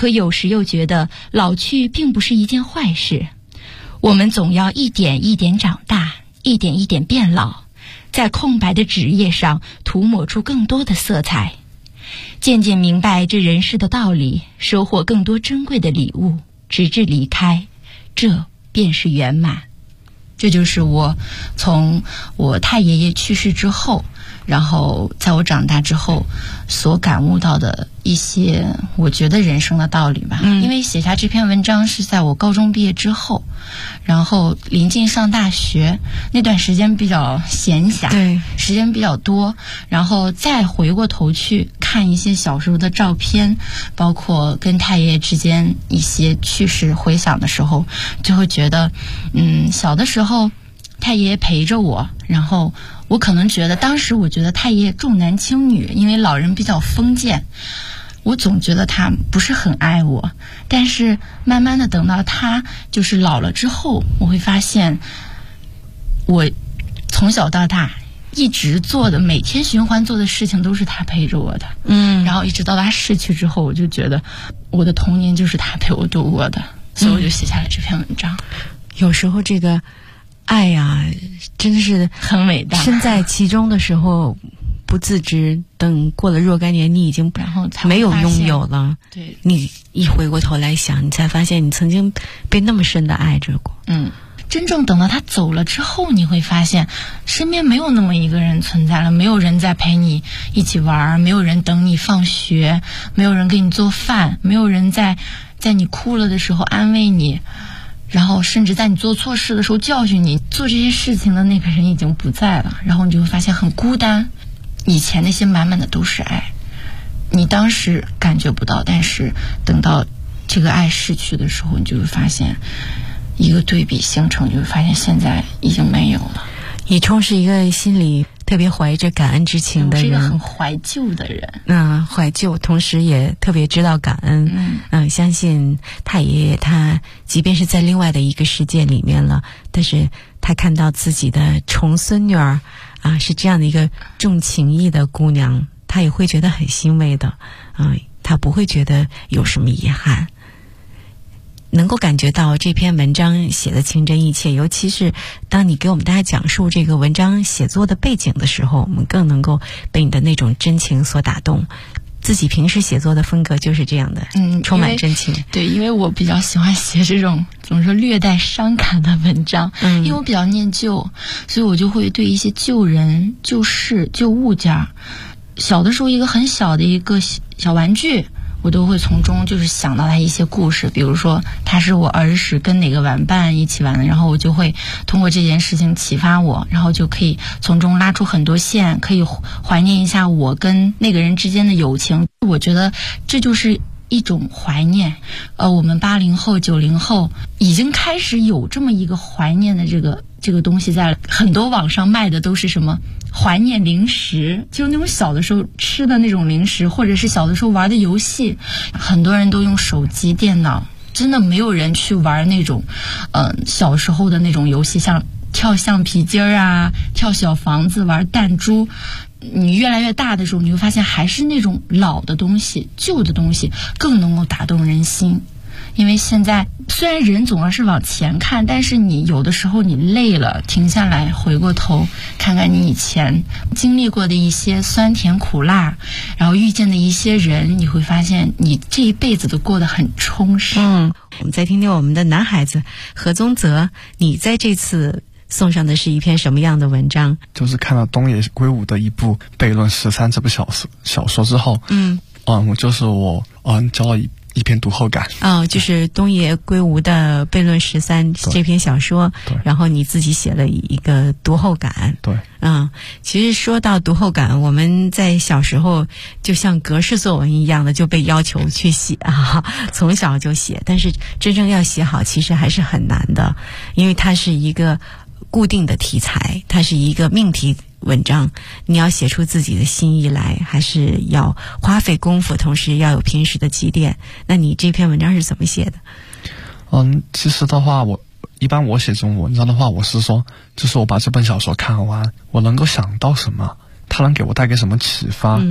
可有时又觉得老去并不是一件坏事。我们总要一点一点长大，一点一点变老，在空白的纸页上涂抹出更多的色彩，渐渐明白这人世的道理，收获更多珍贵的礼物，直至离开，这便是圆满。这就是我从我太爷爷去世之后，然后在我长大之后所感悟到的一些我觉得人生的道理吧。因为写下这篇文章是在我高中毕业之后，然后临近上大学那段时间比较闲暇，对，时间比较多，然后再回过头去看一些小时候的照片，包括跟太爷爷之间一些趣事回想的时候，就会觉得小的时候太爷爷陪着我，然后我可能觉得当时我觉得太爷爷重男轻女，因为老人比较封建，我总觉得他不是很爱我。但是慢慢的等到他就是老了之后，我会发现我从小到大一直做的每天循环做的事情都是他陪着我的。然后一直到他逝去之后，我就觉得我的童年就是他陪我度过的，所以我就写下了这篇文章。 有时候这个爱呀，真的是很伟大， 身在其中的时候不自知，等过了若干年，你已经没有拥有了。 对， 你一回过头来想，你才发现你曾经被那么深的爱着过。 真正等到他走了之后，你会发现身边没有那么一个人存在了，没有人在陪你一起玩，没有人等你放学，没有人给你做饭，没有人在你哭了的时候安慰你，然后甚至在你做错事的时候教训你。做这些事情的那个人已经不在了，然后你就会发现很孤单。以前那些满满的都是爱，你当时感觉不到，但是等到这个爱逝去的时候，你就会发现一个对比形成，就会发现现在已经没有了。 以冲是一个心里特别怀着感恩之情的人， 是一个很怀旧的人。 怀旧，同时也特别知道感恩。相信太爷爷他即便是在另外的一个世界里面了，但是他看到自己的重孙女儿是这样的一个重情义的姑娘，他也会觉得很欣慰的。他不会觉得有什么遗憾。能够感觉到这篇文章写的情真意切，尤其是当你给我们大家讲述这个文章写作的背景的时候，我们更能够被你的那种真情所打动。自己平时写作的风格就是这样的，充满真情。 对，因为我比较喜欢写这种怎么说略带伤感的文章，因为我比较念旧，所以我就会对一些旧人、旧事、旧物件，小的时候一个很小的一个小玩具，我都会从中就是想到他一些故事，比如说他是我儿时跟哪个玩伴一起玩的，然后我就会通过这件事情启发我，然后就可以从中拉出很多线，可以怀念一下我跟那个人之间的友情。我觉得这就是一种怀念。我们80后、90后已经开始有这么一个怀念的这个东西在了。很多网上卖的都是什么怀念零食，就是那种小的时候吃的那种零食，或者是小的时候玩的游戏。很多人都用手机、电脑，真的没有人去玩那种小时候的那种游戏，像跳橡皮筋啊、跳小房子、玩弹珠。你越来越大的时候，你会发现还是那种老的东西、旧的东西更能够打动人心。因为现在虽然人总是往前看，但是你有的时候你累了，停下来回过头看看你以前经历过的一些酸甜苦辣，然后遇见的一些人，你会发现你这一辈子都过得很充实。 我们再听听我们的男孩子何宗泽，你在这次送上的是一篇什么样的文章？ 就是看到东野圭吾的一部《悖论13》这部小说之后，我交了一篇读后感。 就是东野圭吾的《悖论13》这篇小说，然后你自己写了一个读后感。 对， 其实说到读后感，我们在小时候就像格式作文一样的就被要求去写从小就写，但是真正要写好其实还是很难的，因为它是一个固定的题材，它是一个命题文章，你要写出自己的心意来，还是要花费功夫，同时要有平时的积淀。那你这篇文章是怎么写的？ 其实的话，我写这种文章的话，我是说，就是我把这本小说看完，我能够想到什么，它能给我带给什么启发，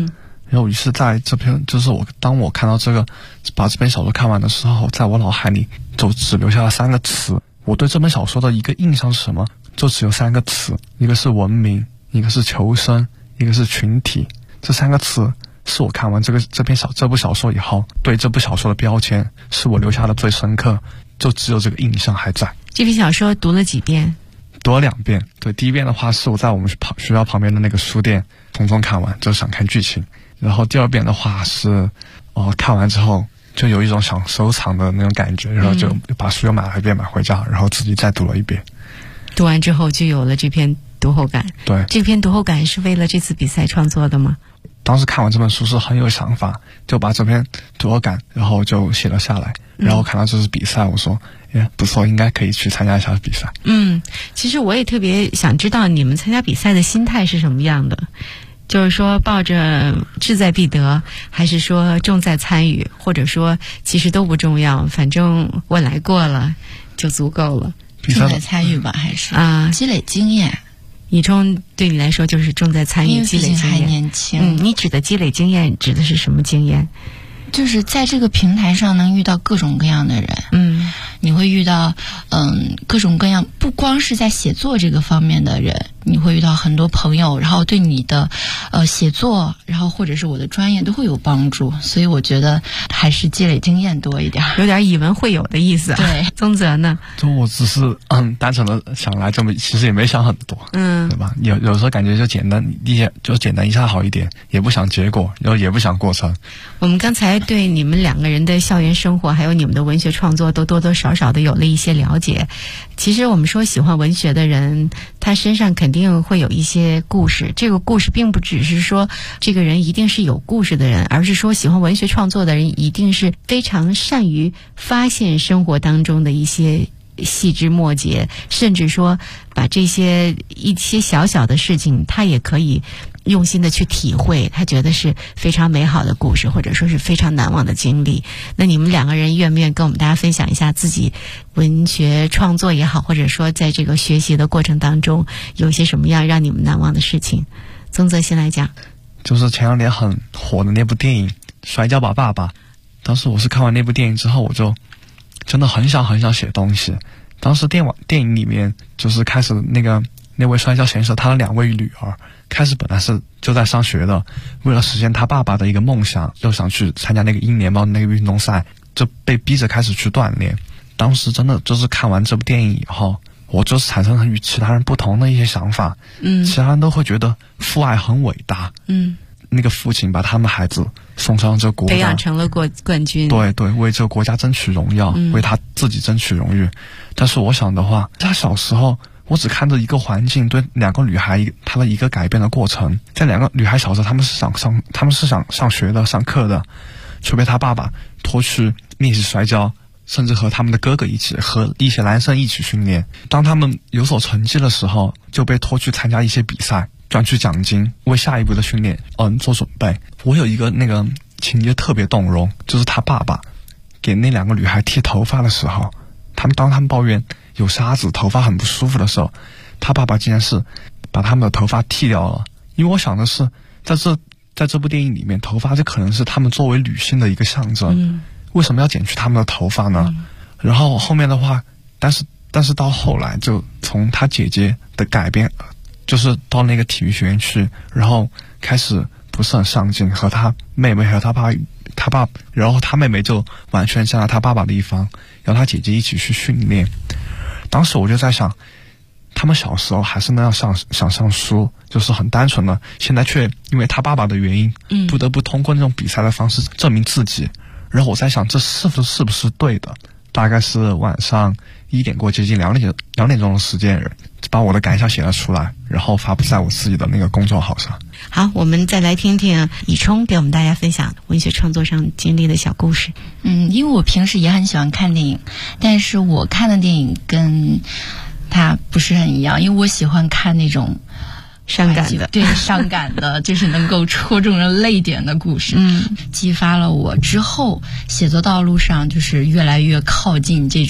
然后于是在这篇就是当我看到这个把这篇小说看完的时候，在我脑海里就只留下了3个词。我对这本小说的一个印象是什么？就只有3个词，一个是文明，一个是求生，一个是群体。这3个词是我看完这部小说以后对这部小说的标签，是我留下的最深刻，就只有这个印象还在。 这篇小说读了几遍？ 读了2遍。对，第一遍的话是我在我们学校旁边的那个书店匆匆看完，就想看剧情。然后第2遍的话是看完之后就有一种想收藏的那种感觉，然后就把书又买了一遍，买回家，然后自己再读了1遍。 读完之后就有了这篇读后感。 对， 这篇读后感是为了这次比赛创作的吗？ 当时看完这本书是很有想法，就把这篇读后感然后就写了下来。然后看到这是比赛，我说不错，应该可以去参加一下比赛。 其实我也特别想知道你们参加比赛的心态是什么样的，就是说抱着志在必得，还是说重在参与，或者说其实都不重要，反正我来过了就足够了。 重在参与吧，还是积累经验。 以冲对你来说就是重在参与，积累经验。 还年轻。 你指的积累经验指的是什么经验？ 就是在这个平台上能遇到各种各样的人。你会遇到各种各样，不光是在写作这个方面的人，你会遇到很多朋友，然后对你的写作，然后或者是我的专业都会有帮助，所以我觉得还是积累经验多一点， 有点以文会友的意思。 对， 宗泽呢？ 就我只是单纯的想来，这么其实也没想很多，对吧？有时候感觉就简单一下好一点，也不想结果，然后也不想过程。 我们刚才对你们2个人的校园生活，还有你们的文学创作，都多多少少的有了一些了解。其实我们说喜欢文学的人，他身上肯定会有一些故事。这个故事并不只是说这个人一定是有故事的人，而是说喜欢文学创作的人一定是非常善于发现生活当中的一些细枝末节，甚至说把一些小小的事情，他也可以用心的去体会，他觉得是非常美好的故事，或者说是非常难忘的经历。那你们2个人愿不愿意跟我们大家分享一下自己文学创作也好，或者说在这个学习的过程当中有些什么样让你们难忘的事情？宗泽先来讲。 就是前2年很火的那部电影《摔跤吧，爸爸》。当时我是看完那部电影之后，我就真的很想写东西。当时电影里面就是开始那位摔跤选手，他的2位女儿开始本来是就在上学的，为了实现他爸爸的一个梦想，又想去参加那个英联邦那个运动赛，就被逼着开始去锻炼。当时真的就是看完这部电影以后，我就是产生了与其他人不同的一些想法。其他人都会觉得父爱很伟大。那个父亲把他们孩子送上这个国家， 培养成了冠军。 对，为这个国家争取荣耀，为他自己争取荣誉。但是我想的话，他小时候我只看着一个环境对2个女孩她的一个改变的过程。在2个女孩小时候，她们是想上学的，上课的，却被她爸爸拖去练习摔跤，甚至和他们的哥哥一起，和一些男生一起训练。当他们有所成绩的时候，就被拖去参加一些比赛，赚取奖金，为下一步的训练做准备。我有一个那个情节特别动容，就是他爸爸给那2个女孩剃头发的时候，当他们抱怨有沙子，头发很不舒服的时候，他爸爸竟然是把他们的头发剃掉了。因为我想的是，在这部电影里面，头发这可能是他们作为女性的一个象征。为什么要剪去他们的头发呢？然后后面的话，但是到后来就从他姐姐的改变，就是到那个体育学院去，然后开始不是很上进，和他妹妹和他爸，然后他妹妹就完全站在他爸爸的一方，然后他姐姐一起去训练。当时我就在想，他们小时候还是那样想上书，就是很单纯的，现在却因为他爸爸的原因，不得不通过那种比赛的方式证明自己。然后我在想，这是不是对的？大概是晚上1点过接近2点钟的时间，把我的感想写了出来，然后发布在我自己的那个公众号上。 好，我们再来听听以冲给我们大家分享文学创作上经历的小故事。 因为我平时也很喜欢看电影，但是我看的电影跟他不是很一样，因为我喜欢看那种伤感的， 对，伤感的，就是能够戳中人泪点的故事，激发了我之后写作道路上就是越来越靠近这种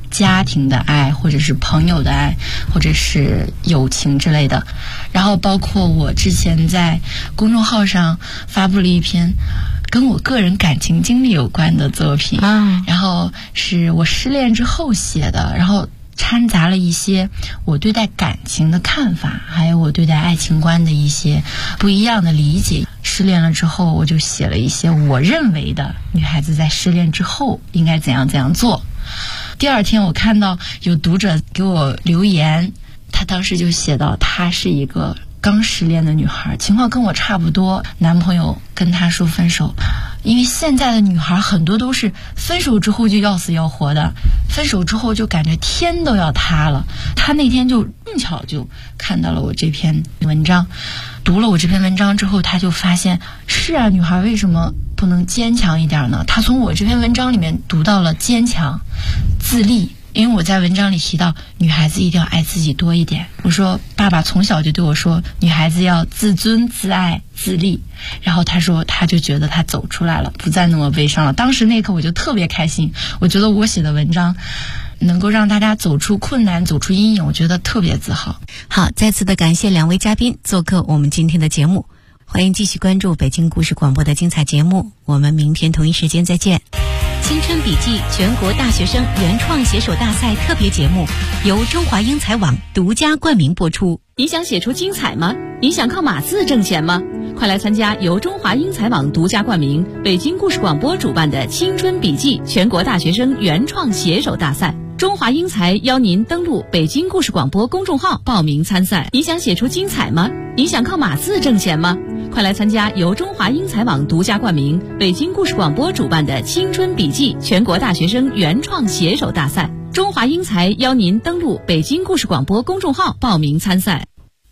家庭的爱，或者是朋友的爱，或者是友情之类的。然后包括我之前在公众号上发布了一篇跟我个人感情经历有关的作品，然后是我失恋之后写的，然后掺杂了一些我对待感情的看法，还有我对待爱情观的一些不一样的理解。失恋了之后，我就写了一些我认为的女孩子在失恋之后应该怎样做。第二天我看到有读者给我留言，他当时就写到她是一个刚失恋的女孩，情况跟我差不多，男朋友跟她说分手。因为现在的女孩很多都是分手之后就要死要活的，分手之后就感觉天都要塌了。她那天就正巧就看到了我这篇文章，读了我这篇文章之后，她就发现是啊，女孩为什么不能坚强一点呢？她从我这篇文章里面读到了坚强、自立。因为我在文章里提到女孩子一定要爱自己多一点，我说爸爸从小就对我说女孩子要自尊、自爱、自立，然后他说他就觉得他走出来了，不再那么悲伤了。当时那一刻我就特别开心，我觉得我写的文章能够让大家走出困难、走出阴影，我觉得特别自豪。 好，再次的感谢两位嘉宾做客我们今天的节目，欢迎继续关注北京故事广播的精彩节目，我们明天同一时间再见。青春笔记全国大学生原创写手大赛特别节目由中华英才网独家冠名播出。 你想写出精彩吗？你想靠码字挣钱吗？快来参加由中华英才网独家冠名、北京故事广播主办的青春笔记全国大学生原创写手大赛。中华英才邀您登录北京故事广播公众号报名参赛。你想写出精彩吗？你想靠码字挣钱吗？快来参加由中华英才网独家冠名、北京故事广播主办的青春笔记全国大学生原创写手大赛。中华英才邀您登录北京故事广播公众号报名参赛。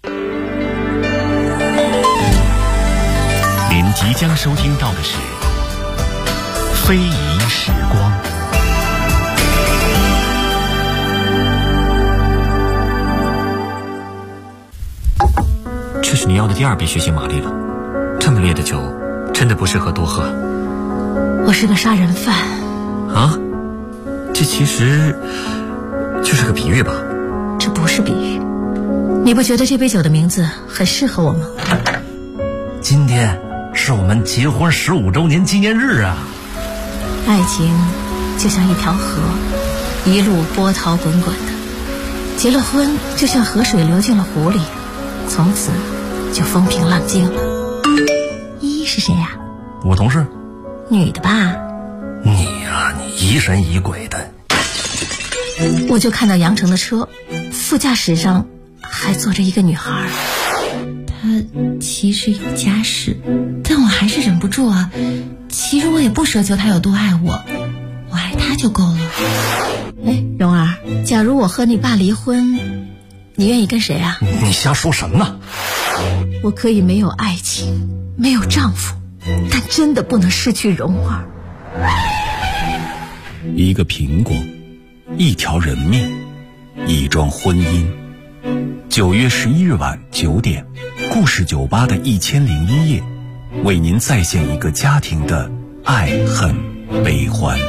您即将收听到的是《非遗时光》。 这是你要的第2杯血腥玛丽了，这么烈的酒真的不适合多喝。 我是个杀人犯啊，这其实就是个比喻吧？ 这不是比喻，你不觉得这杯酒的名字很适合我吗？ 今天是我们结婚15周年纪念日啊！ 爱情就像一条河，一路波涛滚滚的，结了婚就像河水流进了湖里，从此就风平浪静了。依依是谁呀？ 我同事。 女的吧？ 你呀，你疑神疑鬼的。 我就看到杨成的车，副驾驶上还坐着一个女孩，她其实有家室，但我还是忍不住啊。其实我也不奢求她有多爱我，我爱她就够了。哎，蓉儿，假如我和你爸离婚，你愿意跟谁啊？ 你瞎说什么呢？ 我可以没有爱情，没有丈夫，但真的不能失去蓉儿。 一个苹果，一条人命，一桩婚姻。9月11日晚9点，故事酒吧的1001夜，为您再现一个家庭的爱恨悲欢。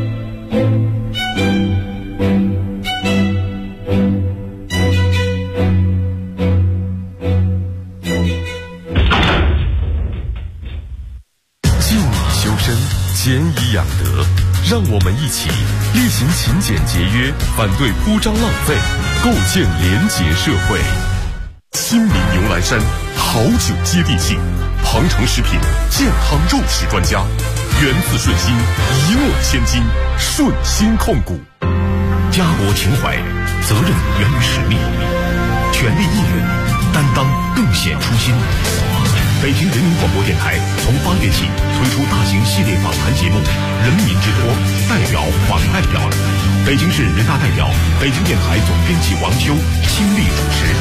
俭以养德，让我们一起厉行勤俭节约，反对铺张浪费，构建廉洁社会。新民牛栏山好酒接地气，庞城食品健康肉食专家，源自顺心，一诺千金，顺心控股。家国情怀，责任源于使命，全力义勇，担当更显初心。北京人民广播电台从8月起推出大型系列访谈节目《人民之托》，代表访代表。北京市人大代表、北京电台总编辑王秋亲力主持。